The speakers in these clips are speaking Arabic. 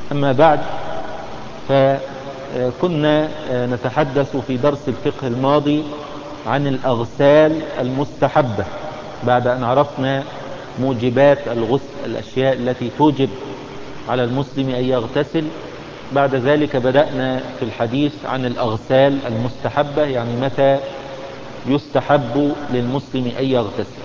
أما بعد، فكنا نتحدث في درس الفقه الماضي عن الأغسال المستحبة بعد أن عرفنا موجبات الغسل، الأشياء التي توجب على المسلم أن يغتسل. بعد ذلك بدأنا في الحديث عن الأغسال المستحبة، يعني متى يستحب للمسلم أن يغتسل.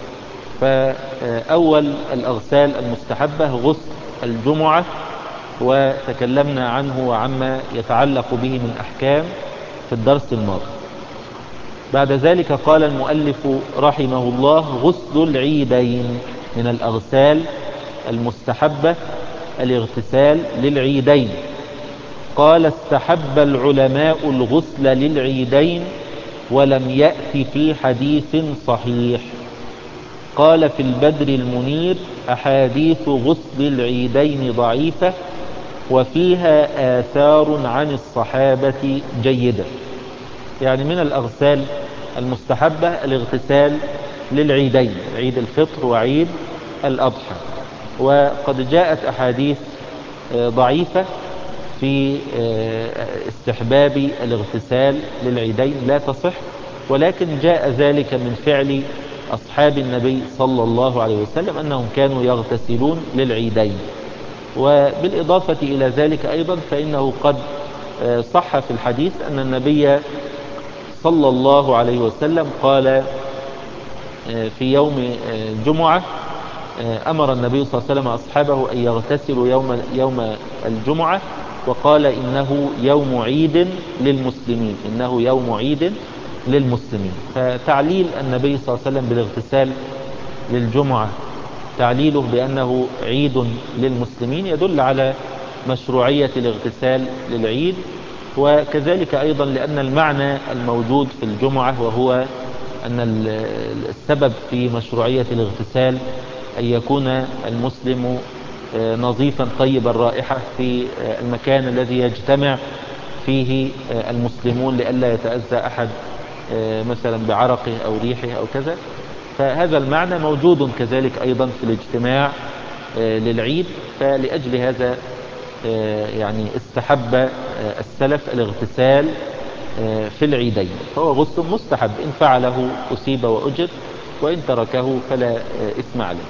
فأول الأغسال المستحبة غسل الجمعة، وتكلمنا عنه وعما يتعلق به من أحكام في الدرس الماضي. بعد ذلك قال المؤلف رحمه الله: غسل العيدين. من الأغسال المستحبة الاغتسال للعيدين. قال: استحب العلماء الغسل للعيدين ولم يأت في حديث صحيح. قال في البدر المنير: أحاديث غسل العيدين ضعيفة وفيها آثار عن الصحابة جيدة. يعني من الأغسال المستحبة الاغتسال للعيدين، عيد الفطر وعيد الأضحى. وقد جاءت أحاديث ضعيفة في استحباب الاغتسال للعيدين لا تصح، ولكن جاء ذلك من فعل أصحاب النبي صلى الله عليه وسلم أنهم كانوا يغتسلون للعيدين. وبالإضافة إلى ذلك أيضا فإنه قد صح في الحديث أن النبي صلى الله عليه وسلم قال في يوم الجمعة، أمر النبي صلى الله عليه وسلم أصحابه أن يغتسلوا يوم الجمعة، وقال: إنه يوم عيد للمسلمين، إنه يوم عيد للمسلمين. فتعليل النبي صلى الله عليه وسلم بالاغتسال للجمعة، تعليله بأنه عيد للمسلمين، يدل على مشروعية الاغتسال للعيد. وكذلك أيضا لأن المعنى الموجود في الجمعة، وهو أن السبب في مشروعية الاغتسال أن يكون المسلم نظيفا طيب الرائحة في المكان الذي يجتمع فيه المسلمون، لئلا يتأذى أحد مثلا بعرقه أو ريحه أو كذا. فهذا المعنى موجود كذلك أيضا في الاجتماع للعيد. فلأجل هذا يعني استحب السلف الاغتسال في العيدين، فهو غسل مستحب، إن فعله أصيب وأجر، وإن تركه فلا إثم عليه.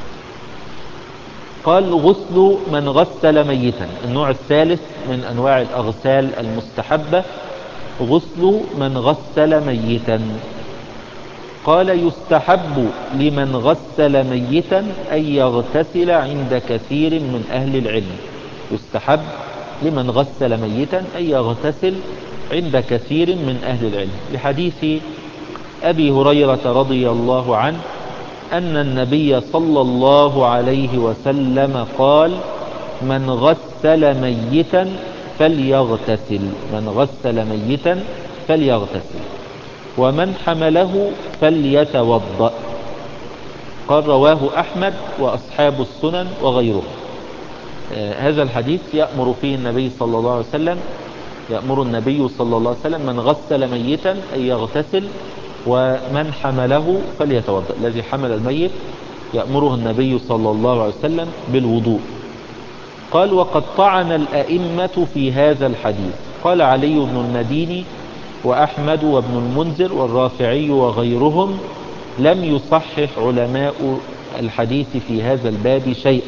قال: غسل من غسل ميتا. النوع الثالث من أنواع الأغسال المستحبة غسل من غسل ميتا. قال: يستحب لمن غسل ميتا أن يغتسل عند كثير من أهل العلم. يستحب لمن غسل ميتا أن يغتسل عند كثير من أهل العلم، لحديث أبي هريرة رضي الله عنه أن النبي صلى الله عليه وسلم قال: من غسل ميتا فليغتسل، من غسل ميتا فليغتسل، ومن حمله فليتوضأ. قال: رواه أحمد وأصحاب السنن وغيره. هذا الحديث يأمر فيه النبي صلى الله عليه وسلم، يأمر النبي صلى الله عليه وسلم من غسل ميتا أن يغتسل، ومن حمله فليتوضأ. الذي حمل الميت يأمره النبي صلى الله عليه وسلم بالوضوء. قال: وقد طعن الأئمة في هذا الحديث. قال علي بن المديني وأحمد وابن المنذر والرافعي وغيرهم: لم يصحح علماء الحديث في هذا الباب شيء.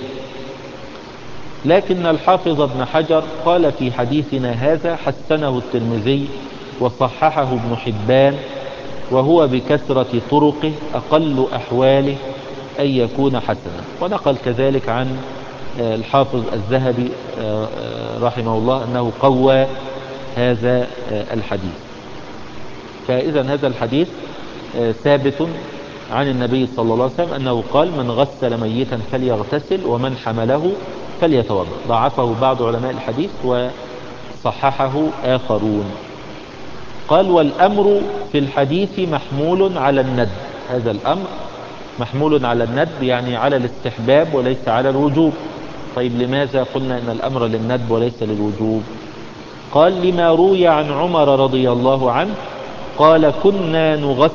لكن الحافظ ابن حجر قال في حديثنا هذا: حسنه الترمذي وصححه ابن حبان، وهو بكثرة طرقه أقل أحواله أن يكون حسنا. ونقل كذلك عن الحافظ الذهبي رحمه الله أنه قوى هذا الحديث. فإذا هذا الحديث ثابت عن النبي صلى الله عليه وسلم أنه قال: من غسل ميتا فليغتسل، ومن حمله فليتوضأ. ضعفه بعض علماء الحديث وصححه آخرون. قال: والأمر في الحديث محمول على الندب. هذا الأمر محمول على الندب، يعني على الاستحباب وليس على الوجوب. طيب لماذا قلنا إن الأمر للندب وليس للوجوب؟ قال: لما روي عن عمر رضي الله عنه قال: كنا نغسل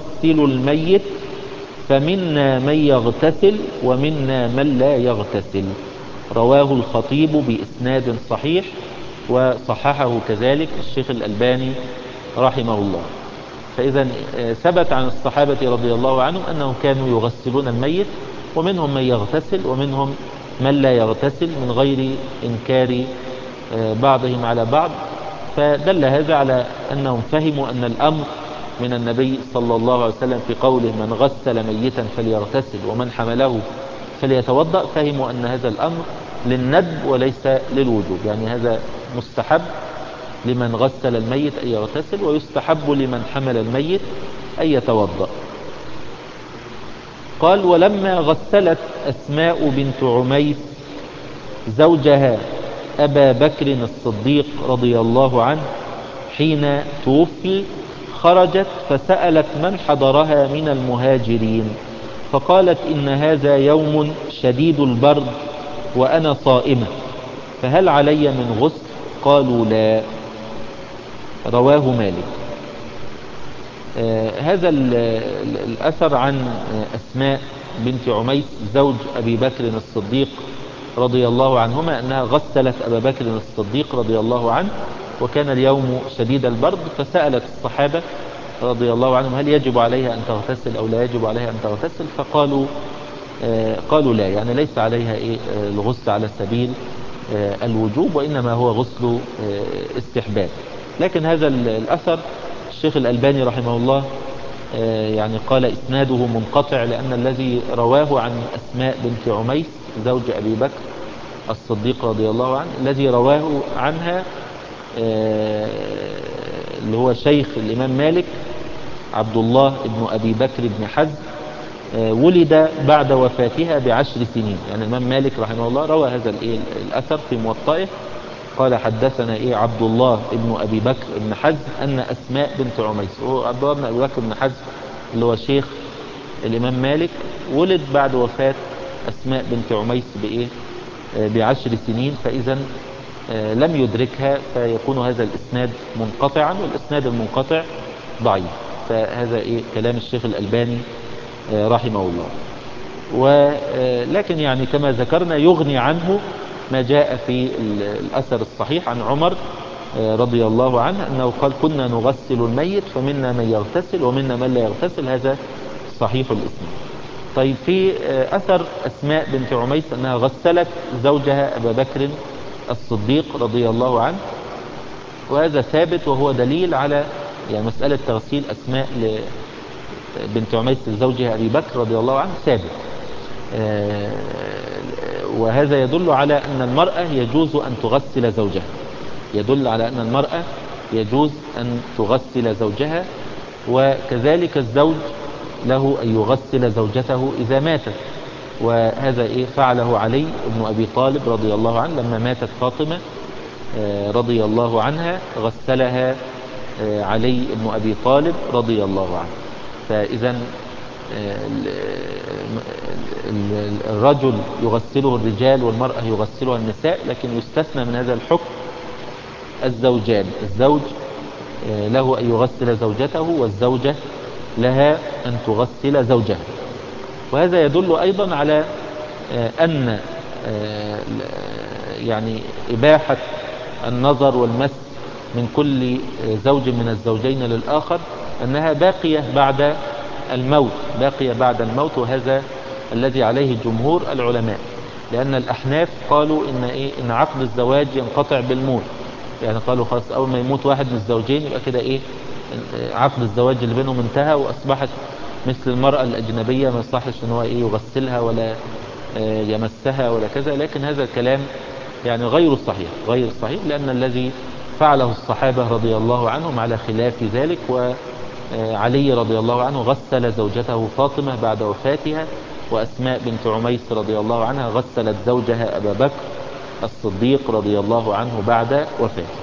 الميت فمنا من يغتسل ومنا من لا يغتسل. رواه الخطيب بإسناد صحيح، وصححه كذلك الشيخ الألباني رحمه الله. فإذا ثبت عن الصحابة رضي الله عنهم أنهم كانوا يغسلون الميت، ومنهم من يغتسل ومنهم من لا يغتسل من غير إنكار بعضهم على بعض. فدل هذا على أنهم فهموا أن الأمر من النبي صلى الله عليه وسلم في قوله من غسل ميتا فليغتسل ومن حمله فليتوضأ، فهموا أن هذا الأمر للندب وليس للوجوب، يعني هذا مستحب لمن غسل الميت أن يغتسل، ويستحب لمن حمل الميت أن يتوضأ. قال ولما غسلت أسماء بنت عميس زوجها أبا بكر الصديق رضي الله عنه حين توفي، خرجت فسألت من حضرها من المهاجرين، فقالت إن هذا يوم شديد البرد وأنا صائمة، فهل علي من غسل؟ قالوا لا. رواه مالك. هذا الأثر عن أسماء بنت عميس زوج أبي بكر الصديق رضي الله عنهما أنها غسلت أبا بكر الصديق رضي الله عنه، وكان اليوم شديد البرد، فسألت الصحابة رضي الله عنهم هل يجب عليها أن تغتسل أو لا يجب عليها أن تغتسل؟ فقالوا قالوا لا، يعني ليس عليها الغسل على سبيل الوجوب، وإنما هو غسل استحباب. لكن هذا الأثر الشيخ الألباني رحمه الله يعني قال إسناده منقطع، لأن الذي رواه عن أسماء بنت عميس زوج أبي بكر الصديق رضي الله عنه، الذي رواه عنها اللي هو شيخ الإمام مالك عبد الله بن أبي بكر بن حزم، ولد بعد وفاتها ب10 سنين. يعني الإمام مالك رحمه الله روى هذا الأثر في موطئه، قال حدثنا عبد الله بن أبي بكر بن حزم أن أسماء بنت عميس، وهو عبد الله بن أبي بكر بن حزم اللي هو شيخ الإمام مالك، ولد بعد وفاة أسماء بنت عميس ب10 سنين، فإذا لم يدركها، فيكون هذا الإسناد منقطعا، والإسناد المنقطع ضعيف. فهذا كلام الشيخ الألباني رحمه الله. ولكن يعني كما ذكرنا يغني عنه ما جاء في الأثر الصحيح عن عمر رضي الله عنه أنه قال كنا نغسل الميت فمنا من يغتسل ومنا من لا يغتسل، هذا صحيح الإسناد. طيب في أثر أسماء بنت عميس أنها غسلت زوجها أبا بكر الصديق رضي الله عنه، وهذا ثابت، وهو دليل على يعني مسألة تغسيل أسماء بنت عميس لزوجها أبي بكر رضي الله عنه ثابت. وهذا يدل على أن المرأة يجوز أن تغسل زوجها، يدل على أن المرأة يجوز أن تغسل زوجها، وكذلك الزوج له أن يغسل زوجته إذا ماتت. وهذا فعله علي بن أبي طالب رضي الله عنه لما ماتت فاطمة رضي الله عنها، غسلها علي بن أبي طالب رضي الله عنه. فإذا الرجل يغسله الرجال والمرأة يغسلها النساء، لكن يستثنى من هذا الحكم الزوجان، الزوج له أن يغسل زوجته، والزوجة لها أن تغسل زوجها. وهذا يدل أيضا على أن يعني إباحة النظر والمس من كل زوج من الزوجين للآخر أنها باقية بعد الموت، باقية بعد الموت، وهذا الذي عليه جمهور العلماء، لأن الأحناف قالوا إن عقد الزواج ينقطع بالموت، يعني قالوا خلاص أول ما يموت واحد من الزوجين يبقى كده عقد الزواج اللي بينهم انتهى، وأصبحت مثل المرأة الأجنبية، ما يصحش إن هو يغسلها ولا يمسها ولا كذا. لكن هذا الكلام يعني غير صحيح، غير صحيح، لأن الذي فعله الصحابة رضي الله عنهم على خلاف ذلك. وعلي رضي الله عنه غسل زوجته فاطمة بعد وفاتها، وأسماء بنت عميس رضي الله عنها غسلت زوجها أبا بكر الصديق رضي الله عنه بعد وفاته.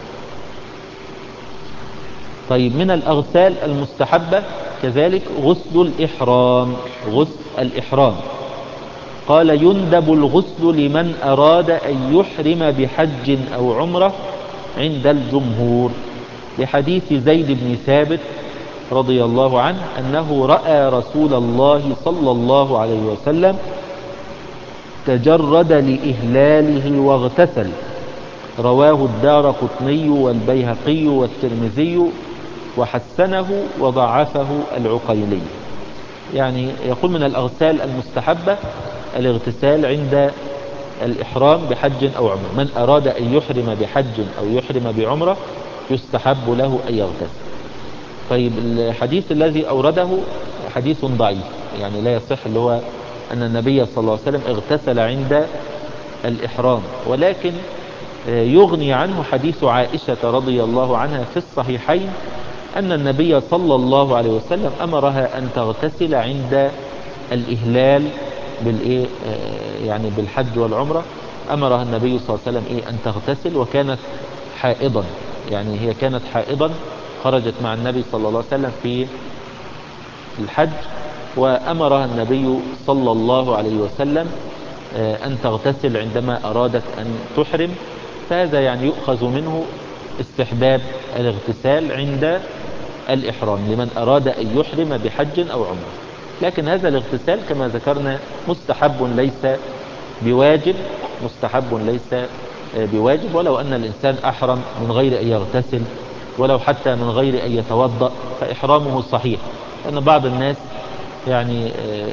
طيب من الأغسال المستحبة كذلك غسل الإحرام، غسل الإحرام. قال يندب الغسل لمن أراد أن يحرم بحج أو عمرة عند الجمهور، لحديث زيد بن ثابت رضي الله عنه أنه رأى رسول الله صلى الله عليه وسلم تجرد لإهلاله واغتسل. رواه الدارقطني والبيهقي والترمذي وحسنه وضعفه العقيلي. يعني يقول من الأغسال المستحبة الاغتسال عند الإحرام بحج أو عمرة. من أراد أن يحرم بحج أو يحرم بعمرة يستحب له أن يغتسل. طيب الحديث الذي أورده حديث ضعيف، يعني لا يصح، اللي هو أن النبي صلى الله عليه وسلم اغتسل عند الإحرام، ولكن يغني عنه حديث عائشة رضي الله عنها في الصحيحين أن النبي صلى الله عليه وسلم أمرها أن تغتسل عند الإهلال بالإيه يعني بالحج والعمرة. أمرها النبي صلى الله عليه وسلم أن تغتسل، وكانت حائضا، يعني هي كانت حائضا خرجت مع النبي صلى الله عليه وسلم في الحج، وأمرها النبي صلى الله عليه وسلم أن تغتسل عندما أرادت أن تحرم. فهذا يعني يؤخذ منه استحباب الاغتسال عند الإحرام لمن أراد أن يحرم بحج أو عمرة. لكن هذا الاغتسال كما ذكرنا مستحب ليس بواجب، مستحب ليس بواجب، ولو أن الإنسان أحرم من غير أن يغتسل ولو حتى من غير أن يتوضأ فإحرامه صحيح. لأن بعض الناس يعني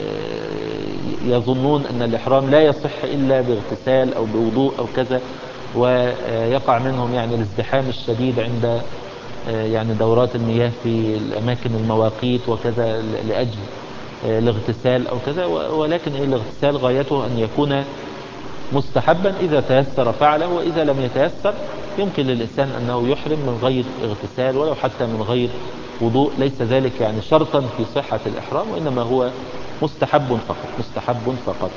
يظنون أن الإحرام لا يصح إلا باغتسال أو بوضوء أو كذا، ويقع منهم يعني الازدحام الشديد عند يعني دورات المياه في الأماكن المواقيت وكذا لأجل الاغتسال أو كذا. ولكن الاغتسال غايته أن يكون مستحبا، إذا تيسر فعله، وإذا لم يتيسر يمكن للإنسان أنه يحرم من غير اغتسال ولو حتى من غير وضوء. ليس ذلك يعني شرطا في صحة الإحرام، وإنما هو مستحب فقط، مستحب فقط.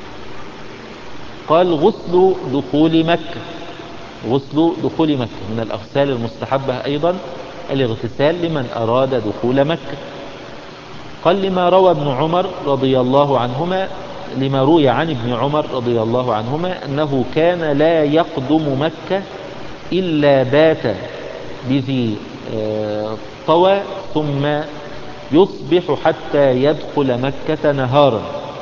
قال غسل دخول مكة. غسل دخول مكة من الأغسال المستحبة أيضا الاغتسال لمن أراد دخول مكة. قال لما روى ابن عمر رضي الله عنهما، لما روي عن ابن عمر رضي الله عنهما أنه كان لا يقدم مكة إلا بات بذي طوى ثم يصبح حتى يدخل مكة نهارا.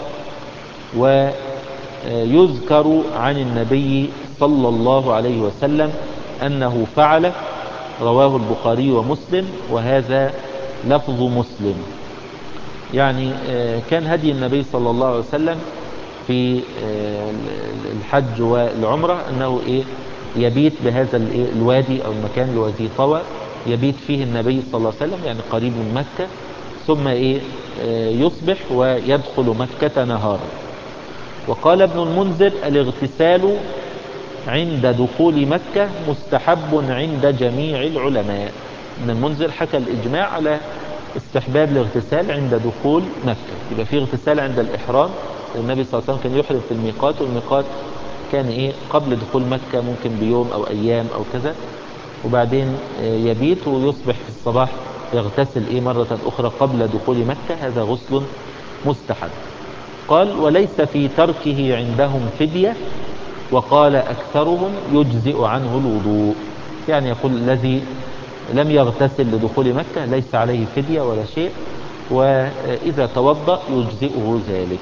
ويذكر عن النبي صلى الله عليه وسلم أنه فعل، رواه البخاري ومسلم، وهذا لفظ مسلم. يعني كان هدي النبي صلى الله عليه وسلم في الحج والعمرة أنه يبيت بهذا الوادي أو المكان الوادي طوى، يبيت فيه النبي صلى الله عليه وسلم يعني قريب من مكة، ثم يصبح ويدخل مكة نهارا. وقال ابن المنذر الاغتسال عند دخول مكة مستحب عند جميع العلماء. ابن المنذر حكى الإجماع على استحباب الاغتسال عند دخول مكة. يبقى فيه اغتسال عند الإحرام، النبي صلى الله عليه وسلم كان يحرم في الميقات، والميقات كان قبل دخول مكة ممكن بيوم أو أيام أو كذا، وبعدين يبيت ويصبح في الصباح يغتسل مرة أخرى قبل دخول مكة. هذا غسل مستحب. قال وليس في تركه عندهم فدية، وقال أكثرهم يجزئ عنه الوضوء. يعني يقول الذي لم يغتسل لدخول مكة ليس عليه فدية ولا شيء، وإذا توضأ يجزئه ذلك.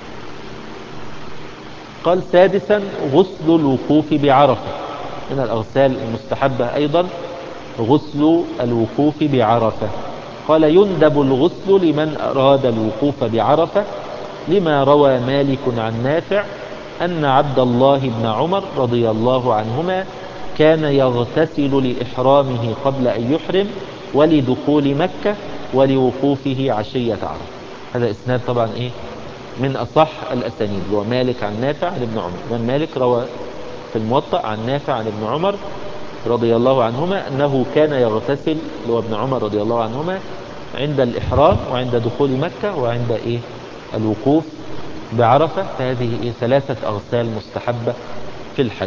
قال سادسا غسل الوقوف بعرفة. من الأغسال المستحبة أيضا غسل الوقوف بعرفة. قال يندب الغسل لمن أراد الوقوف بعرفة، لما روى مالك عن نافع أن عبد الله بن عمر رضي الله عنهما كان يغتسل لإحرامه قبل أن يحرم ولدخول مكة ولوقوفه عشية عرفة. هذا إسناد طبعا من أصح الأسانيد، هو مالك عن نافع عن ابن عمر. من مالك روى في الموطأ عن نافع عن ابن عمر رضي الله عنهما أنه كان يغتسل، هو ابن عمر رضي الله عنهما، عند الإحرام وعند دخول مكة وعند الوقوف بعرفة. فهذه ثلاثة أغسال مستحبة في الحج.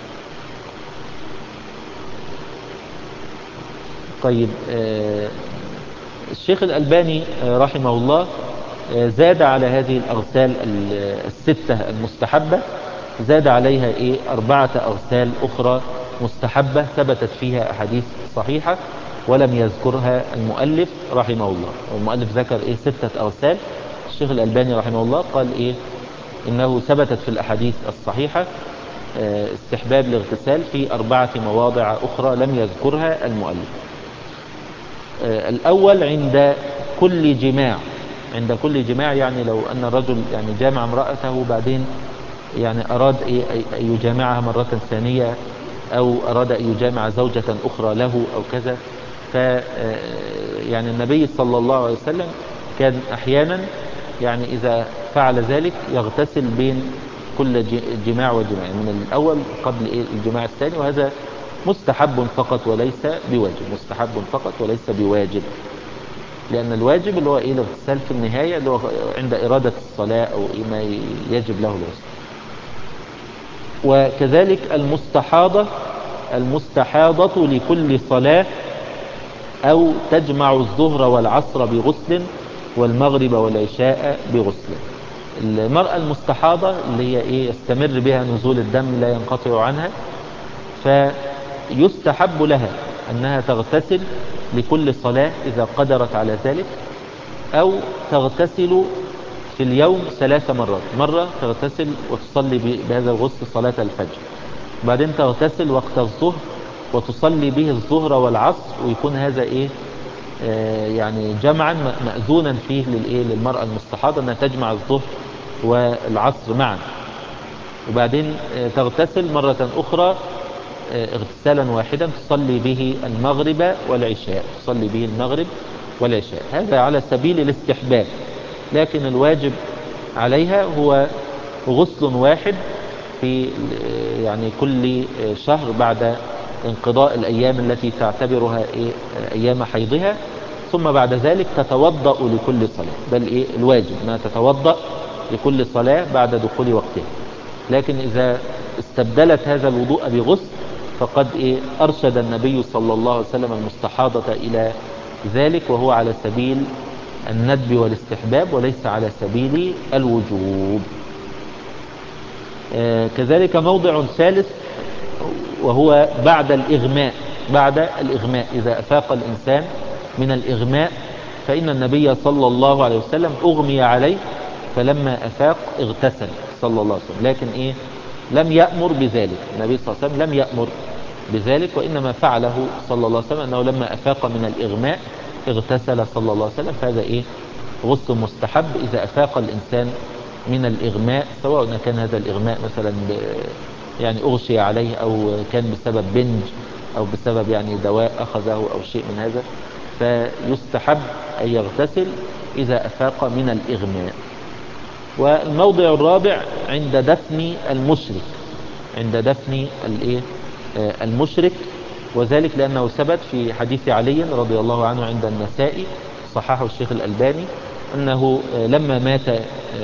طيب الشيخ الألباني رحمه الله زاد على هذه الأغسال الستة المستحبة، زاد عليها 4 أغسال أخرى مستحبة ثبتت فيها أحاديث صحيحة ولم يذكرها المؤلف رحمه الله. والمؤلف ذكر 6 أغسال، الشيخ الألباني رحمه الله قال إنه ثبتت في الأحاديث الصحيحة استحباب الاغتسال في 4 مواضع أخرى لم يذكرها المؤلف. الأول عند كل جماع. عند كل جماع يعني لو أن الرجل يعني جامع امرأته بعدين يعني أراد أن يجامعها مرة ثانية، أو أراد أن يجامع زوجة أخرى له أو كذا، يعني النبي صلى الله عليه وسلم كان أحيانا يعني إذا فعل ذلك يغتسل بين كل جماع وجماع، من الأول قبل الجماع الثاني، وهذا مستحب فقط وليس بواجب، مستحب فقط وليس بواجب، لأن الواجب اللي هو الاغتسال في النهاية اللي هو عند إرادة الصلاة أو ما يجب له الغسل. وكذلك المستحاضة لكل صلاة أو تجمع الظهر والعصر بغسل والمغرب والعشاء بغسل. المرأة المستحاضة اللي هي يستمر بها نزول الدم لا ينقطع عنها، فيستحب لها أنها تغتسل لكل صلاة إذا قدرت على ذلك، أو تغتسل في اليوم 3 مرات، مرة تغتسل وتصلي بهذا الغسل صلاة الفجر، بعدين تغتسل وقت الظهر وتصلي به الظهر والعصر، ويكون هذا يعني جمعا مأذونا فيه للمرأة المستحاضة أنها تجمع الظهر والعصر معا. وبعدين تغتسل مرة أخرى اغتسالا واحدا تصلي به المغرب والعشاء، تصلي به المغرب والعشاء. هذا على سبيل الاستحباب، لكن الواجب عليها هو غسل واحد في يعني كل شهر بعد انقضاء الأيام التي تعتبرها أيام حيضها، ثم بعد ذلك تتوضأ لكل صلاة، بل الواجب أنها تتوضأ لكل صلاة بعد دخول وقتها. لكن إذا استبدلت هذا الوضوء بغسل فقد أرشد النبي صلى الله عليه وسلم المستحاضة إلى ذلك، وهو على سبيل الندب والاستحباب وليس على سبيل الوجوب. كذلك موضع ثالث وهو بعد الإغماء. بعد الإغماء إذا أفاق الإنسان من الإغماء، فإن النبي صلى الله عليه وسلم أغمي عليه فلما أفاق اغتسل صلى الله عليه وسلم، لكن لم يأمر بذلك. النبي صلى الله عليه وسلم لم يأمر بذلك، وإنما فعله صلى الله عليه وسلم أنه لما أفاق من الإغماء اغتسل صلى الله عليه وسلم. فهذا غسل مستحب إذا أفاق الإنسان من الإغماء، سواء كان هذا الإغماء مثلا يعني أغشي عليه، أو كان بسبب بنج، أو بسبب يعني دواء أخذه أو شيء من هذا، فيستحب أن يغتسل إذا أفاق من الإغماء. والموضع الرابع عند دفن المشرك، عند دفن المشرك، وذلك لأنه ثبت في حديث علي رضي الله عنه عند النسائي صححه الشيخ الألباني أنه لما مات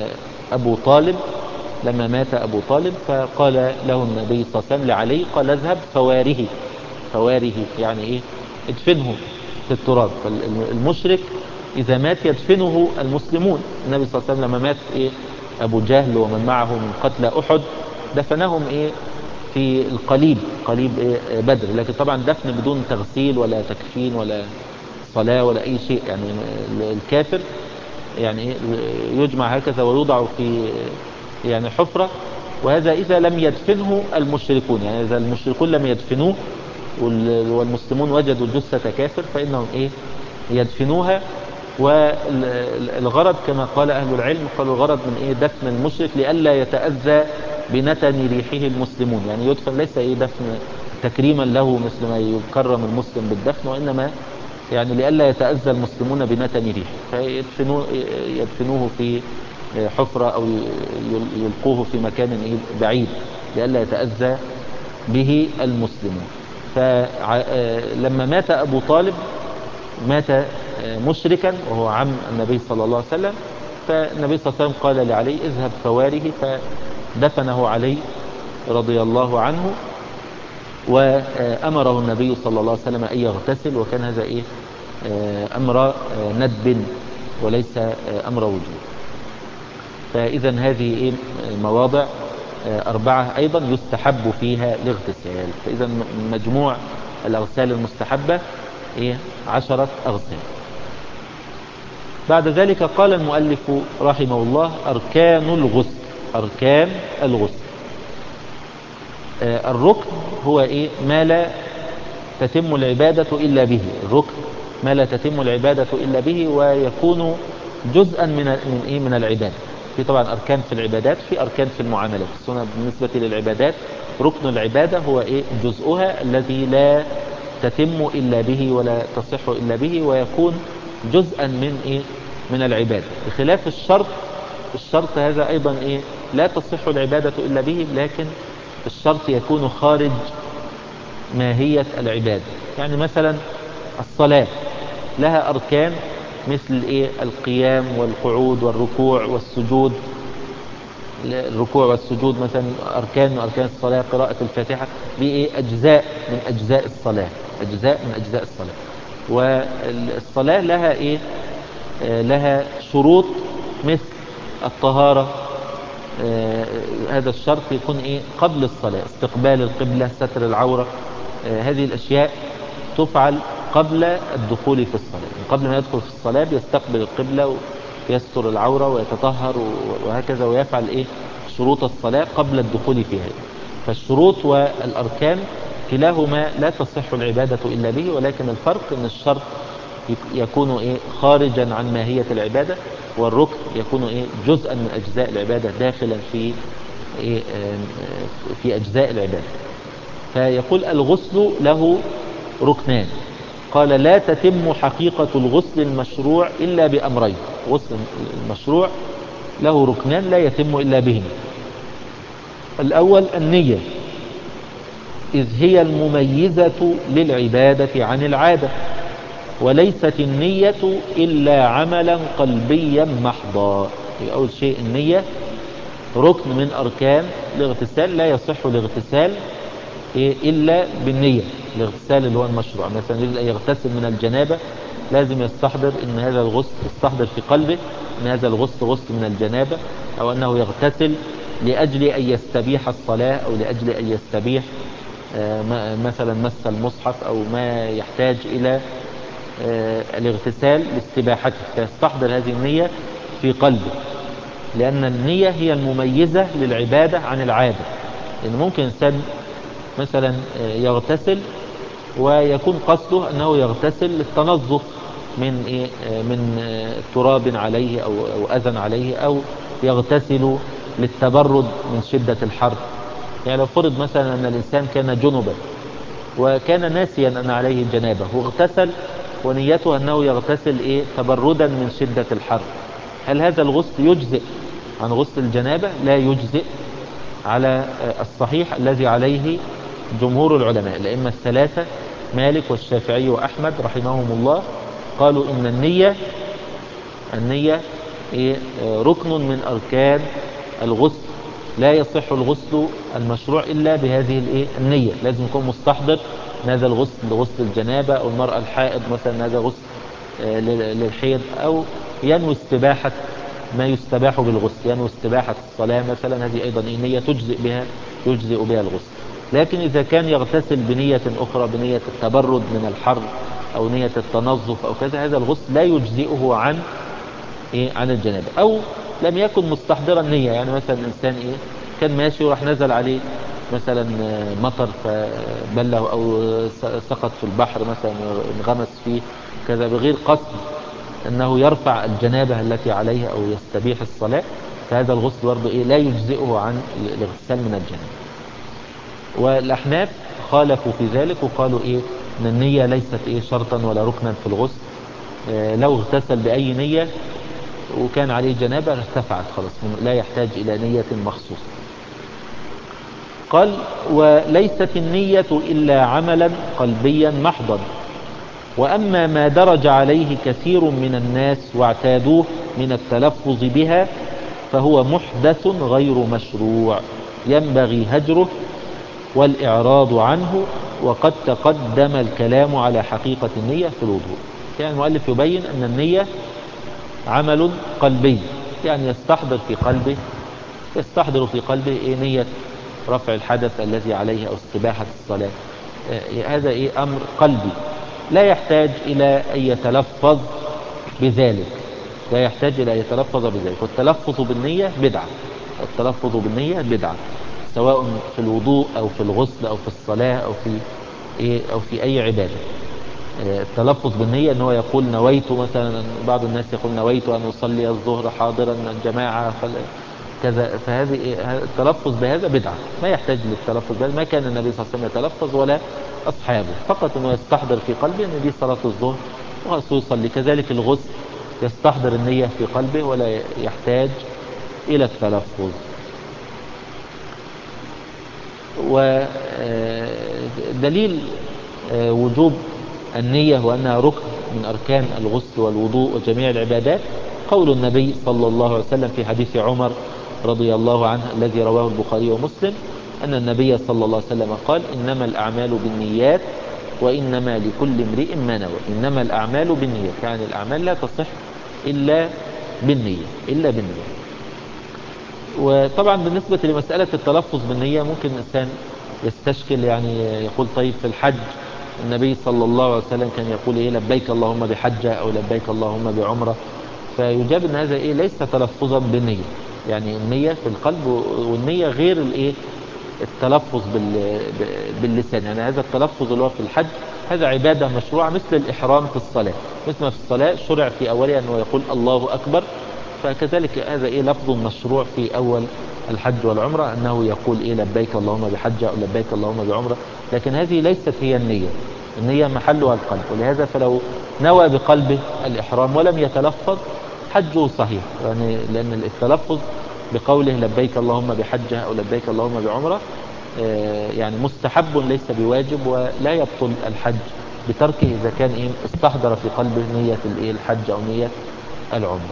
أبو طالب فقال له النبي صلى الله عليه وسلم لعلي، قال اذهب فواره يعني ادفنه في التراب. فالمشرك إذا مات يدفنه المسلمون. النبي صلى الله عليه وسلم لما مات أبو جهل ومن معه من قتلى أحد دفنهم في القليب، قليب بدر، لكن طبعا دفن بدون تغسيل ولا تكفين ولا صلاة ولا أي شيء. يعني الكافر يعني يجمع هكذا ويوضع في يعني حفرة، وهذا إذا لم يدفنه المشركون، يعني إذا المشركون لم يدفنوه والمسلمون وجدوا جثة كافر فإنهم يدفنوها. والغرض كما قال أهل العلم، قالوا الغرض من دفن المشرك لئلا يتأذى بنتن ريحه المسلمون، يعني يدفن ليس دفن تكريما له مثل ما يكرم المسلم بالدفن، وإنما يعني لئلا يتأذى المسلمون بنتن ريحه، فيدفنوه في حفرة أو يلقوه في مكان بعيد لئلا يتأذى به المسلمون. فلما مات أبو طالب مات مشركا وهو عم النبي صلى الله عليه وسلم، فالنبي صلى الله عليه وسلم قال لعلي اذهب فواره، فدفنه علي رضي الله عنه، وأمره النبي صلى الله عليه وسلم أن يغتسل، وكان هذا أمر ندب وليس أمر وجوب. فإذا هذه مواضع 4 أيضا يستحب فيها الاغتسال. فإذا مجموع الأغسال المستحبة 10 أغسال. بعد ذلك قال المؤلف رحمه الله أركان الغسل. أركان الغسل. الركن هو إيه؟ ما لا تتم العبادة إلا به. الركن ما لا تتم العبادة إلا به، ويكون جزءا من العبادة. في طبعا أركان في العبادات، في أركان في المعاملات. السنة بالنسبة للعبادات ركن العبادة هو إيه؟ جزءها الذي لا تتم إلا به ولا تصح إلا به، ويكون جزءا من العبادة، بخلاف الشرط. الشرط هذا أيضا إيه؟ لا تصح العبادة إلا به، لكن الشرط يكون خارج ماهية العبادة. يعني مثلا الصلاة لها أركان مثل إيه؟ القيام والقعود والركوع والسجود. الركوع والسجود مثلا أركان من أركان الصلاة. قراءة الفاتحة دي إيه؟ أجزاء من أجزاء الصلاة، أجزاء من أجزاء الصلاة. والصلاة لها إيه؟ لها شروط مثل الطهارة. هذا الشرط يكون إيه؟ قبل الصلاة، استقبال القبلة، ستر العورة. هذه الأشياء تفعل قبل الدخول في الصلاة. يعني قبل ما يدخل في الصلاة بيستقبل القبلة ويستر العورة ويتطهر وهكذا، ويفعل إيه؟ شروط الصلاة قبل الدخول فيها. فالشروط والأركان كلاهما لا تصح العبادة إلا به، ولكن الفرق أن الشرط يكون إيه؟ خارجا عن ماهية العبادة، والركن يكون إيه؟ جزءا من أجزاء العبادة، داخلا في إيه؟ في أجزاء العبادة. فيقول الغسل له ركنان. قال لا تتم حقيقة الغسل المشروع إلا بأمرين. غسل المشروع له ركنان لا يتم إلا بهما. الأول النية، إذ هي المميزة للعبادة عن العادة، وليست النية إلا عملا قلبيا محضا. أول شيء النية ركن من أركان الاغتسال، لا يصح الاغتسال إلا بالنية. الاغتسال اللي هو المشروع، مثلا يريد أن يغتسل من الجنابة لازم يستحضر ان هذا الغسل، يستحضر في قلبه ان هذا الغسل غسل من الجنابة، او انه يغتسل لأجل ان يستبيح الصلاة، او لأجل ان يستبيح مثلا مس المصحف، او ما يحتاج الى الاغتسال لاستباحته، فيستحضر هذه النية في قلبه، لأن النية هي المميزة للعبادة عن العادة. لأن ممكن إنسان مثلا يغتسل ويكون قصده أنه يغتسل للتنظف من تراب عليه أو أذى عليه، أو يغتسل للتبرد من شدة الحر. يعني لو فرض مثلا أن الإنسان كان جنبا وكان ناسيا أن عليه جنابه واغتسل، ونيته أنه يغتسل تبردا من شدة الحر، هل هذا الغسل يجزئ عن غسل الجنابة؟ لا يجزئ على الصحيح الذي عليه جمهور العلماء. الأئمة الثلاثة مالك والشافعي وأحمد رحمهم الله قالوا إن النية ركن من أركان الغسل، لا يصح الغسل المشروع إلا بهذه النية. لازم يكون مستحضر ان هذا الغسل لغسل الجنابة، أو المرأة الحائض مثلا هذا غسل للحيض، أو ينوي استباحة ما يستباح بالغسل، ينوي استباحة الصلاة مثلا، هذه أيضا نية يجزئ بها الغسل. لكن إذا كان يغتسل بنية أخرى، بنية التبرد من الحر أو نية التنظف أو كذا، هذا الغسل لا يجزئه عن الجنابة. أو لم يكن مستحضرا النية، يعني مثلا إنسان كان ماشي وراح نزل عليه مثلا مطر فبله، أو سقط في البحر مثلا انغمس فيه كذا بغير قصد أنه يرفع الجنابة التي عليه أو يستبيح الصلاة، فهذا الغسل برضه لا يجزئه عن الاغتسال من الجنابة. والأحناف خالفوا في ذلك وقالوا ان النية ليست شرطا ولا ركنا في الغسل. لو اغتسل بأي نية وكان عليه جنابة ارتفعت خلاص، لا يحتاج إلى نية مخصوصة. قال وليست النية إلا عملا قلبيا محضا، وأما ما درج عليه كثير من الناس واعتادوه من التلفظ بها فهو محدث غير مشروع، ينبغي هجره والإعراض عنه، وقد تقدم الكلام على حقيقة النية في الوضوء. يعني المؤلف يبين أن النية عمل قلبي، يعني يستحضر في قلبه نية رفع الحدث الذي عليه أو استباحة الصلاة. هذا أمر قلبي لا يحتاج إلى أن يتلفظ بذلك، والتلفظ بالنية بدعة. التلفظ بالنية بدعة، سواء في الوضوء أو في الغسل أو في الصلاة أو في أي عبادة. التلفظ بالنية ان هو يقول نويت، مثلا بعض الناس يقول نويت ان اصلي الظهر حاضرا الجماعة كذا، فهذه التلفظ بهذا بدعة، ما يحتاج للتلفظ بهذا. ما كان النبي صلى الله عليه وسلم يتلفظ ولا اصحابه، فقط انه يستحضر في قلبه ان دي صلاة الظهر ويصلي. كذلك الغسل يستحضر النية في قلبه ولا يحتاج الى التلفظ. ودليل وجوب النية وأنها ركن من أركان الغسل والوضوء وجميع العبادات قول النبي صلى الله عليه وسلم في حديث عمر رضي الله عنه الذي رواه البخاري ومسلم أن النبي صلى الله عليه وسلم قال إنما الأعمال بالنيات وإنما لكل امرئ ما نوى. إنما الأعمال بالنيات، يعني الأعمال لا تصح إلا بالنية. وطبعا بالنسبة لمسألة التلفظ بالنية ممكن الإنسان يستشكل، يعني يقول طيب في الحج النبي صلى الله عليه وسلم كان يقول إيه لبيك اللهم بحجة أو لبيك اللهم بعمرة، فيجاب أن هذا إيه ليس تلفظا بالنية، يعني النية في القلب والنية غير الإيه التلفظ باللسان. يعني هذا التلفظ اللي هو في الحج هذا عبادة مشروعة مثل الإحرام في الصلاة، مثل ما في الصلاة شرع في أولها أنه يقول الله أكبر، فكذلك هذا إيه لفظ مشروع في أول الحج والعمرة أنه يقول إيه لبيك اللهم بحجة أو لبيك اللهم بعمرة. لكن هذه ليست هي النية، النية محلها القلب، ولهذا فلو نوى بقلبه الإحرام ولم يتلفظ حجه صحيح، يعني لأن التلفظ بقوله لبيك اللهم بحجة أو لبيك اللهم بعمرة يعني مستحب ليس بواجب، ولا يبطل الحج بتركه إذا كان إيه استحضر في قلبه نية الحج أو نية العمرة.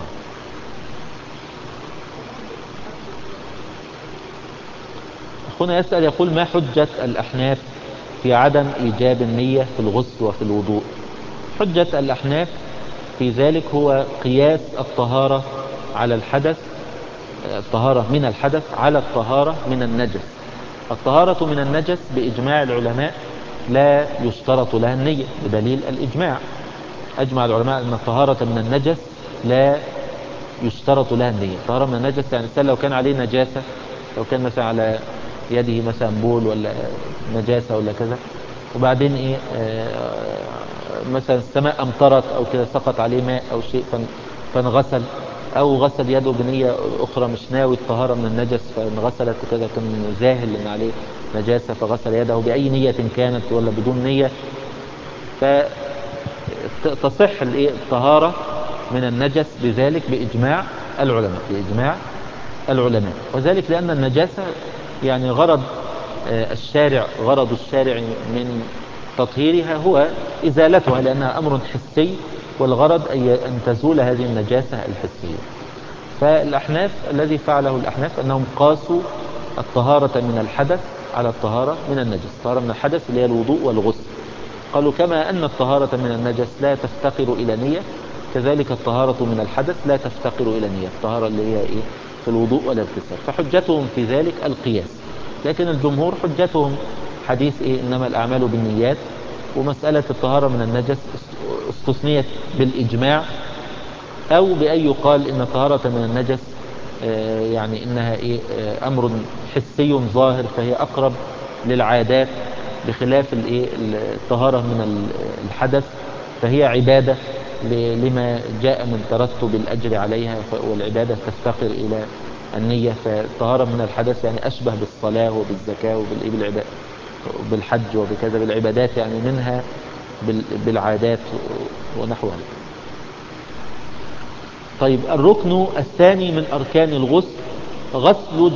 أخونا يسأل يقول ما حجة الأحناف في عدم إيجاب النية في الغسل وفي الوضوء؟ حجة الأحناف في ذلك هو قياس الطهارة على الحدث، الطهارة من الحدث على الطهارة من النجس. الطهارة من النجس بإجماع العلماء لا يشترط لها النية بدليل الإجماع، أجمع العلماء أن الطهارة من النجس لا يشترط لها النية. الطهارة من النجس يعني الإنسان لو كان عليه نجاسة، لو كان مثلا على يده مثلا بول ولا نجاسة ولا كذا، وبعدين ايه مثلا السماء امطرت او كده سقط عليه ماء او شيء فانغسل، او غسل يده بنية اخرى مش ناوي الطهارة من النجس فانغسلت وكذا، كان ذاهل ان عليه نجاسة فغسل يده بأي نية كانت ولا بدون نية، فتصح الطهارة من النجس بذلك بإجماع العلماء. وذلك لأن النجاسة يعني غرض الشارع من تطهيرها هو إزالتها، لأنها أمر حسي، والغرض أن تزول هذه النجاسة الحسية. فالأحناف الذي فعله الأحناف أنهم قاسوا الطهارة من الحدث على الطهارة من النجس. الطهارة من الحدث اللي هي الوضوء والغسل، قالوا كما أن الطهارة من النجس لا تفتقر إلى نية، كذلك الطهارة من الحدث لا تفتقر إلى نية، الطهارة اللي هي إيه في الوضوء والاغتسال. فحجتهم في ذلك القياس، لكن الجمهور حجتهم حديث إيه إنما الأعمال بالنيات، ومسألة الطهارة من النجس استثنيت بالإجماع، أو بأن يقال إن الطهارة من النجس يعني إنها إيه أمر حسي ظاهر فهي أقرب للعادات، بخلاف الطهارة من الحدث فهي عبادة لما جاء من ترتب الأجر عليها، والعبادة تفتقر إلى النية. فالطهارة من الحدث يعني أشبه بالصلاة وبالزكاة وبالحج وبكذا بالعبادات، يعني منها بالعادات ونحوها. طيب الركن الثاني من أركان الغسل غسل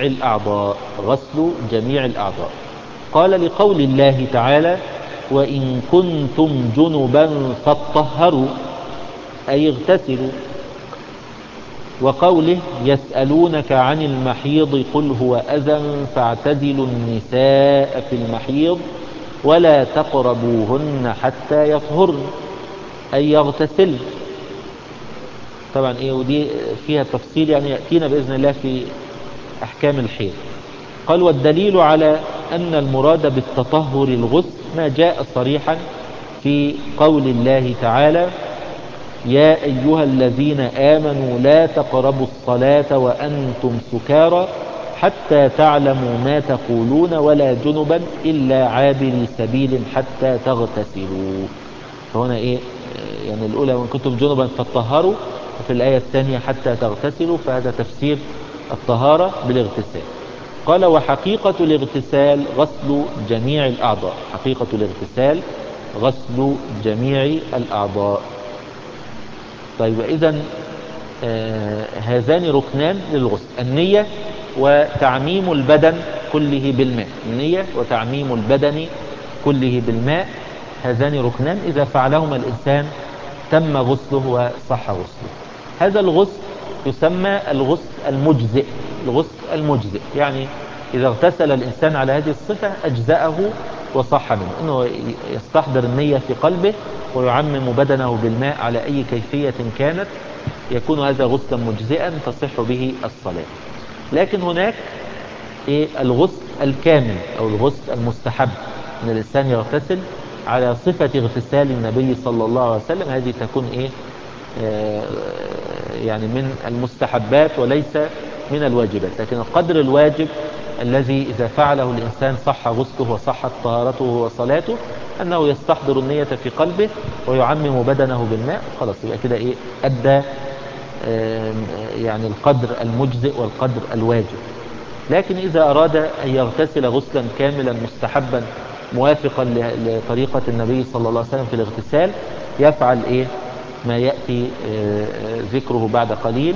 جميع الأعضاء. قال لقول الله تعالى وإن كنتم جنبا فاطهروا أي اغتسلوا، وقوله يسألونك عن المحيض قل هو أذى فاعتزلوا النساء في المحيض ولا تقربوهن حتى يطهرن أي يغتسلن. طبعا ودي فيها تفصيل يعني يأتينا بإذن الله في أحكام الحيض. قال والدليل على أن المراد بالتطهر الغسل ما جاء صريحا في قول الله تعالى يا أيها الذين آمنوا لا تقربوا الصلاة وأنتم سكارى حتى تعلموا ما تقولون ولا جنبا إلا عابري سبيل حتى تغتسلوا. فهنا إيه يعني الأولى وإن كنتم جنبا فاتطهروا، وفي الآية الثانية حتى تغتسلوا، فهذا تفسير الطهارة بالاغتسال. قال وحقيقة الاغتسال غسل جميع الأعضاء. حقيقة الاغتسال غسل جميع الأعضاء. طيب إذن هذان ركنان للغسل: النية وتعميم البدن كله بالماء. النية وتعميم البدن كله بالماء، هذان ركنان إذا فعلهما الإنسان تم غسله وصح غسله. هذا الغسل يسمى الغسل المجزئ. الغسل المجزئ يعني إذا اغتسل الإنسان على هذه الصفة أجزأه وصح منه، أنه يستحضر النية في قلبه ويعمم بدنه بالماء على أي كيفية كانت، يكون هذا غسلا مجزئا تصح به الصلاة. لكن هناك الغسل الكامل أو الغسل المستحب، أن الإنسان يغتسل على صفة اغتسال النبي صلى الله عليه وسلم. هذه تكون يعني من المستحبات وليس من الواجبات. لكن القدر الواجب الذي إذا فعله الإنسان صح غسله وصحت طهارته وصلاته، أنه يستحضر النية في قلبه ويعمم بدنه بالماء، خلاص يبقى كده أدى يعني القدر المجزئ والقدر الواجب. لكن إذا أراد أن يغتسل غسلا كاملا مستحبا موافقا لطريقة النبي صلى الله عليه وسلم في الاغتسال، يفعل ما يأتي ذكره بعد قليل،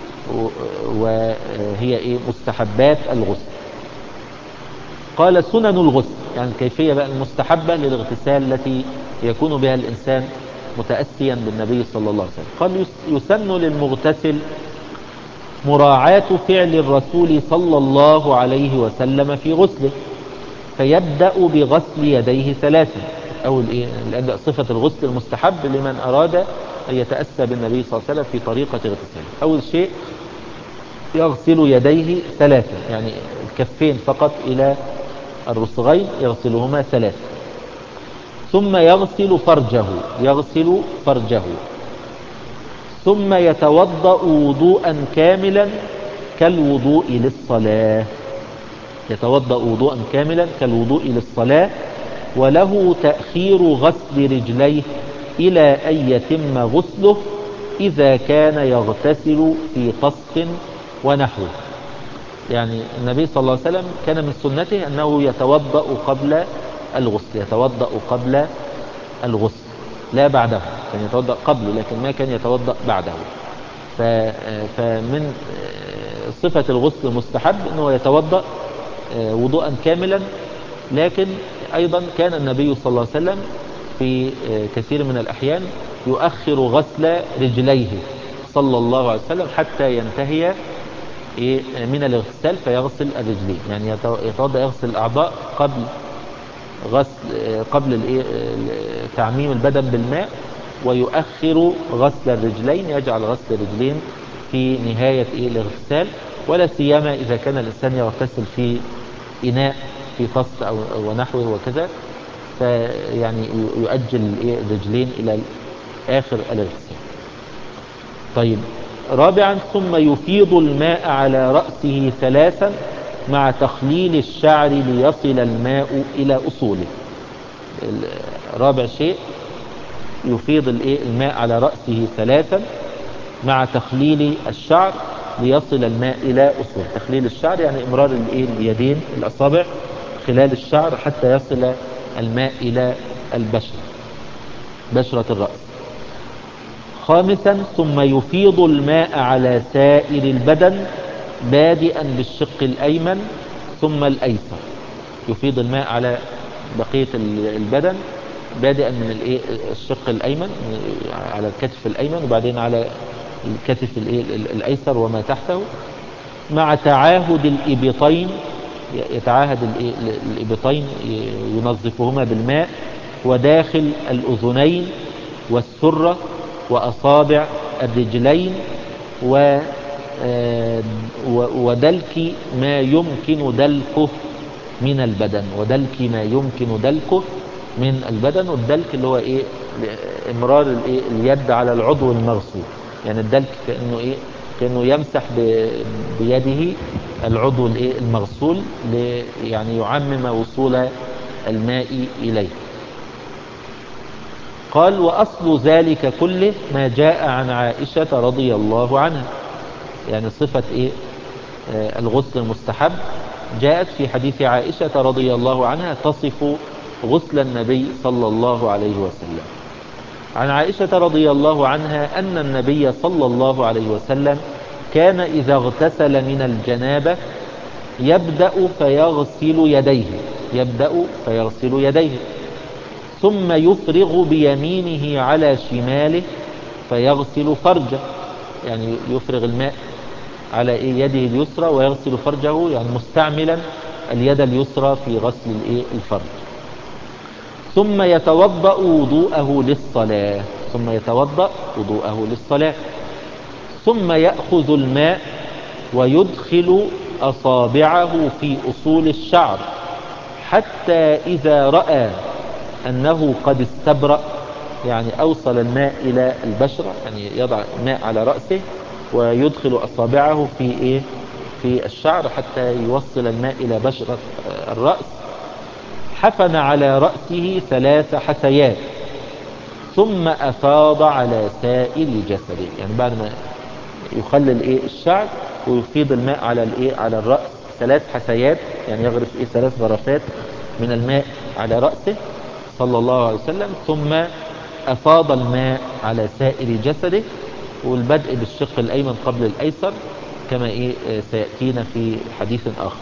وهي مستحبات الغسل. قال سنن الغسل، يعني الكيفية بقى المستحبة للاغتسال التي يكون بها الإنسان متأسيا بالنبي صلى الله عليه وسلم. قال يسن للمغتسل مراعاة فعل الرسول صلى الله عليه وسلم في غسله، فيبدأ بغسل يديه ثلاثا. أول لأن صفة الغسل المستحب لمن أراد أن يتأسى بالنبي صلى الله عليه وسلم في طريقة اغتساله. أول شيء يغسل يديه ثلاثا، يعني الكفين فقط إلى الرسغين يغسلهما ثلاثا. ثم يغسل فرجه، ثم يتوضأ وضوءا كاملا كالوضوء للصلاة. يتوضأ وضوءا كاملا كالوضوء للصلاة، وله تأخير غسل رجليه إلى أن يتم غسله إذا كان يغتسل في فسق ونحوه. يعني النبي صلى الله عليه وسلم كان من سنته أنه يتوضأ قبل الغسل لا بعده. كان يتوضأ قبله لكن ما كان يتوضأ بعده. فمن صفة الغسل المستحب أنه يتوضأ وضوءا كاملا. لكن أيضا كان النبي صلى الله عليه وسلم في كثير من الأحيان يؤخر غسل رجليه صلى الله عليه وسلم حتى ينتهي من الاغتسال فيغسل الرجلين. يعني يتوضأ يغسل الأعضاء قبل تعميم البدن بالماء، ويؤخر غسل الرجلين، يجعل غسل الرجلين في نهاية الاغتسال، ولا سيما إذا كان الإنسان يغتسل في إناء في فصل أو ونحوه وكذا، فيعني يؤجل الرجلين إلى آخر الاغتسال. طيب رابعا ثم يفيض الماء على رأسه ثلاثا مع تخليل الشعر ليصل الماء إلى أصوله. رابع شيء يفيض الماء على رأسه ثلاثا مع تخليل الشعر ليصل الماء إلى أصوله. تخليل الشعر يعني إمرار اليدين الأصابع خلال الشعر حتى يصل الماء إلى بشرة الرأس. خامسا ثم يفيض الماء على سائر البدن بادئا بالشق الأيمن ثم الأيسر. يفيض الماء على بقية البدن بادئا من الشق الأيمن على الكتف الأيمن، وبعدين على الكتف الأيسر وما تحته، مع تعاهد الإبطين. يتعاهد الإبطين ينظفهما بالماء، وداخل الأذنين والسرة وأصابع الرجلين، ودلك ما يمكن دلكه من البدن. من البدن. والدلك اللي هو ايه امرار الايه اليد على العضو المغسول. يعني الدلك كأنه ايه كأنه يمسح بيده العضو الايه المغسول يعني يعمم وصول الماء إليه. قال وأصل ذلك كله ما جاء عن عائشة رضي الله عنها. يعني صفة ايه الغسل المستحب جاءت في حديث عائشة رضي الله عنها تصف غسل النبي صلى الله عليه وسلم. عن عائشة رضي الله عنها أن النبي صلى الله عليه وسلم كان إذا اغتسل من الجنابة يبدأ فيغسل يديه ثم يفرغ بيمينه على شماله فيغسل فرجه. يعني يفرغ الماء على يده اليسرى ويغسل فرجه، يعني مستعملا اليد اليسرى في غسل الفرج. ثم يتوضأ وضوءه للصلاة ثم يأخذ الماء ويدخل أصابعه في أصول الشعر حتى إذا رأى أنه قد استبرأ، يعني أوصل الماء إلى البشرة، يعني يضع الماء على رأسه ويدخل أصابعه في الشعر حتى يوصل الماء إلى بشرة الرأس. حفن على رأسه 3 حثيات ثم أفاض على سائر جسده. يعني بعد ما يخلل الشعر ويفيض الماء على الرأس 3 حثيات، يعني يغرف 3 غرفات من الماء على رأسه صلى الله عليه وسلم، ثم أفاض الماء على سائر جسده، والبدء بالشق الأيمن قبل الأيسر كما سيأتينا في حديث آخر.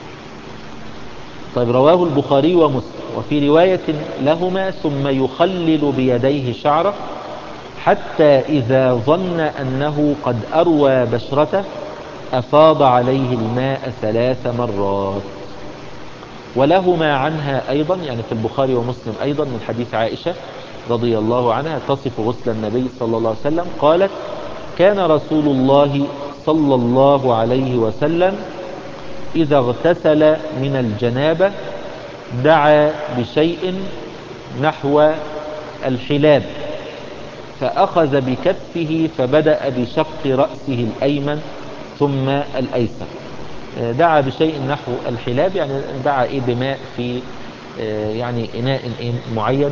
طيب، رواه البخاري ومسلم. وفي رواية لهما ثم يخلل بيديه شعره حتى إذا ظن أنه قد أروى بشرته أفاض عليه الماء 3 مرات. ولهما عنها أيضا، يعني في البخاري ومسلم أيضا، من حديث عائشة رضي الله عنها تصف غسل النبي صلى الله عليه وسلم قالت: كان رسول الله صلى الله عليه وسلم إذا اغتسل من الجنابة دعا بشيء نحو الحلاب فأخذ بكفه فبدأ بشق رأسه الأيمن ثم الأيسر. دعا بشيء نحو الحلاب، يعني دعا بماء في يعني إناء معين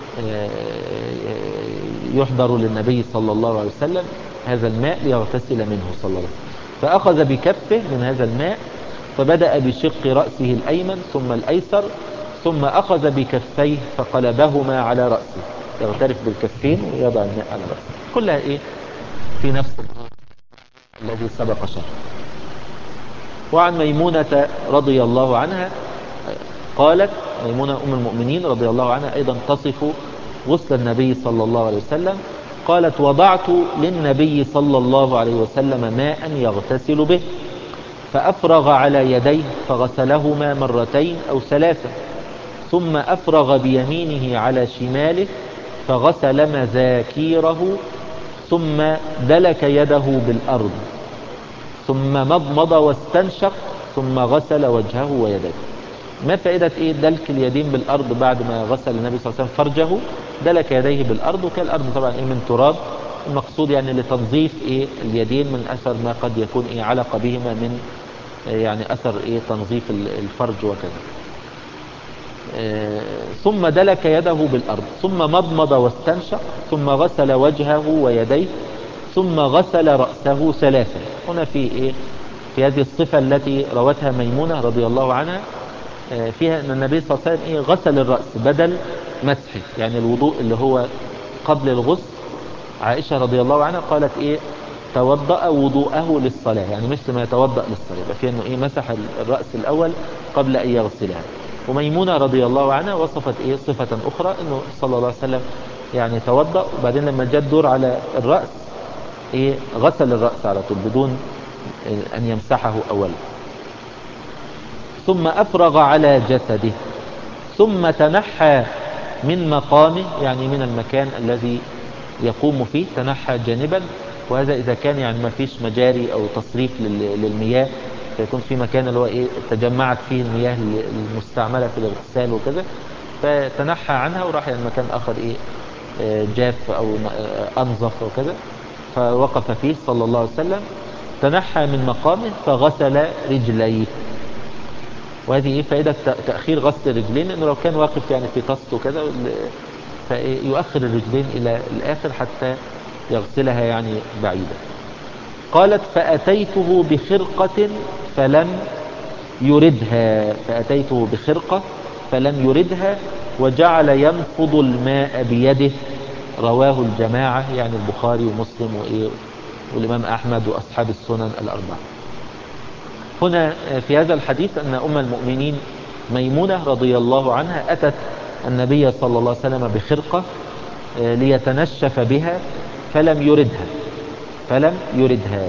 يحضر للنبي صلى الله عليه وسلم هذا الماء ليغتسل منه صلى الله عليه وسلم. فأخذ بكفه من هذا الماء فبدأ بشق رأسه الأيمن ثم الأيسر، ثم أخذ بكفيه فقلبهما على رأسه، يغترف بالكفين ويضع الماء على رأسه. كلها في نفس الذي سبق شرحه. وعن ميمونة رضي الله عنها قالت، ميمونة أم المؤمنين رضي الله عنها أيضا تصف غسل النبي صلى الله عليه وسلم، قالت: وضعت للنبي صلى الله عليه وسلم ماء يغتسل به فأفرغ على يديه فغسلهما 2 أو 3، ثم أفرغ بيمينه على شماله فغسل مذاكيره، ثم دلك يده بالأرض، ثم مضمض واستنشق، ثم غسل وجهه ويديه. ما فائدة دلك اليدين بالأرض بعد ما غسل النبي صلى الله عليه وسلم فرجه؟ دلك يديه بالأرض، وكان الأرض طبعا من تراب، المقصود يعني لتنظيف اليدين من أثر ما قد يكون علق بهما من يعني أثر تنظيف الفرج وكذا. ثم دلك يده بالأرض، ثم مضمض واستنشق، ثم غسل وجهه ويديه، ثم غسل رأسه 3. هنا في هذه الصفة التي روتها ميمونة رضي الله عنها فيها أن النبي صلى الله عليه وسلم غسل الرأس بدل مسحه، يعني الوضوء اللي هو قبل الغسل. عائشة رضي الله عنها قالت توضأ وضوءه للصلاة، يعني مثل ما يتوضأ للصلاة، يبقى فيه أنه مسح الرأس الأول قبل أن يغسلها. وميمونة رضي الله عنها وصفت صفة أخرى، أنه صلى الله عليه وسلم يعني توضأ، وبعدين لما جاء الدور على الرأس غسل الرأس على طول بدون أن يمسحه أولا. ثم أفرغ على جسده، ثم تنحى من مقامه، يعني من المكان الذي يقوم فيه، تنحى جانبا، وهذا إذا كان يعني ما فيش مجاري أو تصريف للمياه، فيكون في مكان اللي هو تجمعت فيه المياه المستعملة في الاغتسال وكذا، فتنحى عنها وراح إلى مكان آخر جاف أو أنظف وكذا، فوقف فيه صلى الله عليه وسلم، تنحى من مقامه فغسل رجليه. وهذه فائدة تأخير غسل الرجلين، لأنه لو كان واقف يعني في طست وكذا فيؤخر الرجلين إلى الآخر حتى يغسلها يعني بعيدا. قالت فأتيته بخرقة فلم يردها، فأتيته بخرقة فلم يردها وجعل ينفض الماء بيده. رواه الجماعة يعني البخاري ومسلم والإمام أحمد وأصحاب السنن الأربعة. هنا في هذا الحديث أن أم المؤمنين ميمونة رضي الله عنها أتت النبي صلى الله عليه وسلم بخرقة ليتنشف بها فلم يردها.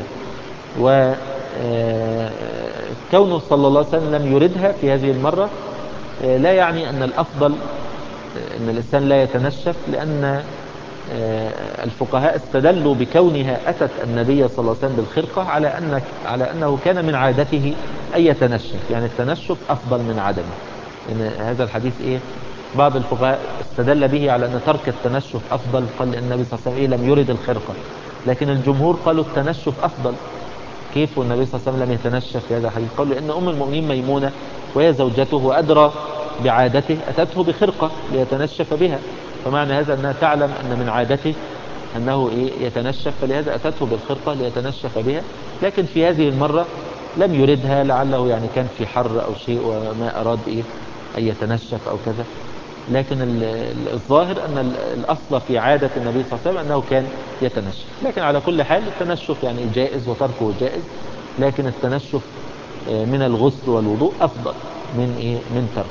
وكونه صلى الله عليه وسلم لم يردها في هذه المرة لا يعني أن الأفضل أن الإنسان لا يتنشف، لأن الفقهاء استدلوا بكونها أتت النبي صلى الله عليه وسلم بالخرقة على أنه كان من عادته أن يتنشف، يعني التنشف أفضل من عدمه. إن هذا الحديث بعض الفقهاء استدل به على أن ترك التنشف أفضل، قال النبي صلى الله عليه وسلم لم يرد الخرقة، لكن الجمهور قالوا التنشف أفضل. كيف والنبي صلى الله عليه وسلم لم يتنشف في هذا الحديث؟ قالوا لأن أم المؤمنين ميمونة وهي زوجته وأدرى بعادته أتته بخرقة ليتنشف بها، فمعنى هذا أنها تعلم أن من عادته أنه يتنشف، فلهذا أتته بالخرقة ليتنشف بها. لكن في هذه المرة لم يردها، لعله يعني كان في حر أو شيء وما أراد أن يتنشف أو كذا. لكن الظاهر أن الأصل في عادة النبي صلى الله عليه وسلم أنه كان يتنشف. لكن على كل حال التنشف يعني جائز وتركه جائز، لكن التنشف من الغسل والوضوء أفضل من ترك.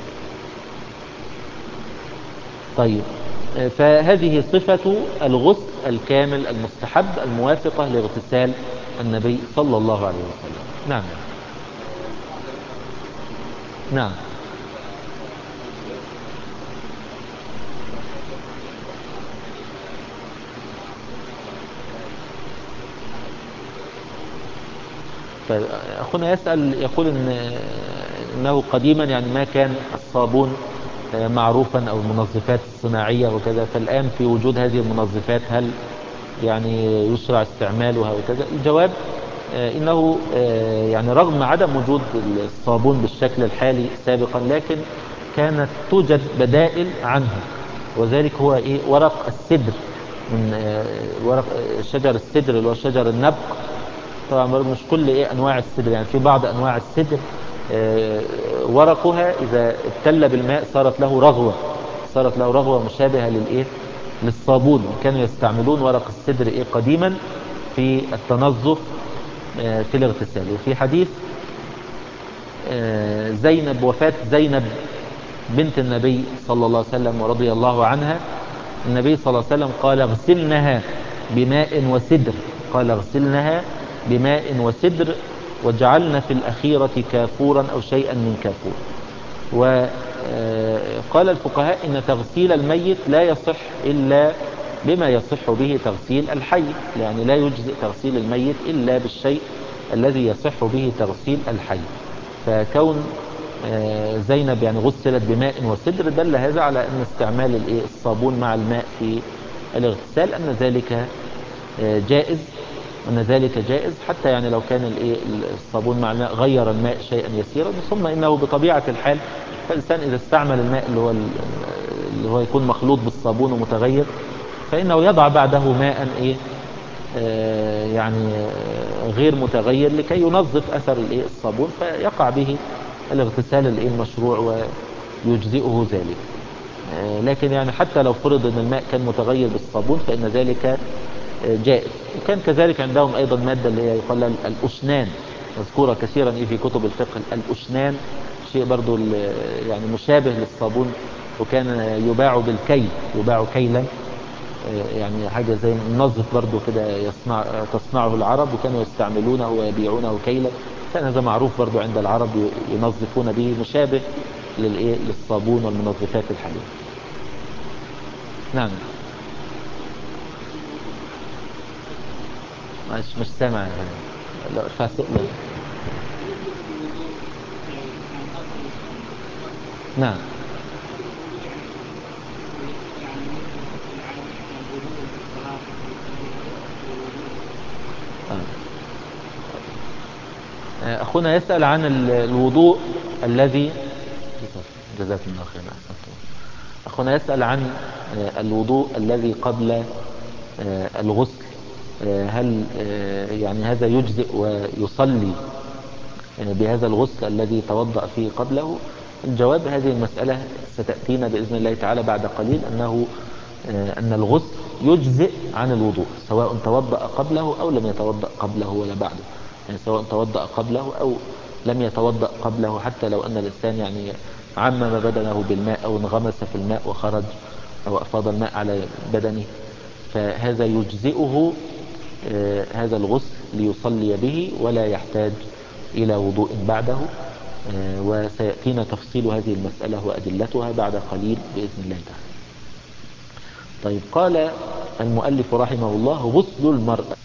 طيب، فهذه صفة الغسل الكامل المستحب الموافقة لاغتسال النبي صلى الله عليه وسلم. نعم نعم. فأخونا يسأل يقول إنه قديما يعني ما كان الصابون معروفا أو المنظفات الصناعية وكذا، فالآن في وجود هذه المنظفات هل يعني يشرع استعمالها وكذا؟ الجواب إنه يعني رغم عدم وجود الصابون بالشكل الحالي سابقا، لكن كانت توجد بدائل عنه، وذلك هو ورق السدر، من ورق شجر السدر اللي هو شجر النبق. طبعا مش كل أنواع السدر، يعني في بعض أنواع السدر ورقها إذا ابتل بالماء صارت له رغوة مشابهة للصابون، وكانوا يستعملون ورق السدر قديما في التنظف في الاغتسال. وفي حديث زينب، وفاة زينب بنت النبي صلى الله عليه وسلم ورضي الله عنها، النبي صلى الله عليه وسلم قال اغسلنها بماء وسدر واجعلنا في الأخيرة كافورا أو شيئا من كافور. وقال الفقهاء إن تغسيل الميت لا يصح إلا بما يصح به تغسيل الحي، يعني لا يجزئ تغسيل الميت إلا بالشيء الذي يصح به تغسيل الحي. فكون زينب يعني غسلت بماء وسدر دل هذا على أن استعمال الصابون مع الماء في الاغتسال أن ذلك جائز، حتى يعني لو كان الصابون مع الماء غير الماء شيئا يسيرا. ثم إنه بطبيعة الحال فالإنسان إذا استعمل الماء اللي هو يكون مخلوط بالصابون ومتغير، فإنه يضع بعده ماء يعني غير متغير لكي ينظف أثر الصابون، فيقع به الاغتسال المشروع ويجزئه ذلك. لكن يعني حتى لو فرض أن الماء كان متغير بالصابون فإن ذلك جائز. وكان كذلك عندهم أيضا مادة اللي هي يقال الأشنان، مذكورة كثيرا في كتب الفقه. الأشنان شيء برضو يعني مشابه للصابون، وكان يباع كيلا، يعني حاجة زي منظف برضو كده تصنعه العرب، وكانوا يستعملونه ويبيعونه كيلا. كان هذا معروف برضو عند العرب ينظفون به، مشابه للصابون والمنظفات الحالية. نعم. مش سامع. لا ارفع سؤال. نعم أخونا يسأل عن الوضوء الذي جزاكم الله خيرا. أخونا يسأل عن الوضوء الذي قبل الغسل، هل يعني هذا يجزئ ويصلي بهذا الغسل الذي توضأ فيه قبله؟ الجواب هذه المسألة ستأتينا بإذن الله تعالى بعد قليل، أن الغسل يجزئ عن الوضوء سواء توضأ قبله أو لم يتوضأ قبله ولا بعده، يعني سواء توضأ قبله أو لم يتوضأ قبله، حتى لو أن الإنسان يعني عمم بدنه بالماء أو انغمس في الماء وخرج أو أفاض الماء على بدنه، فهذا يجزئه هذا الغسل ليصلي به ولا يحتاج إلى وضوء بعده. وسيأتينا تفصيل هذه المسألة وأدلتها بعد قليل بإذن الله تعالى. طيب، قال المؤلف رحمه الله: غسل المرأة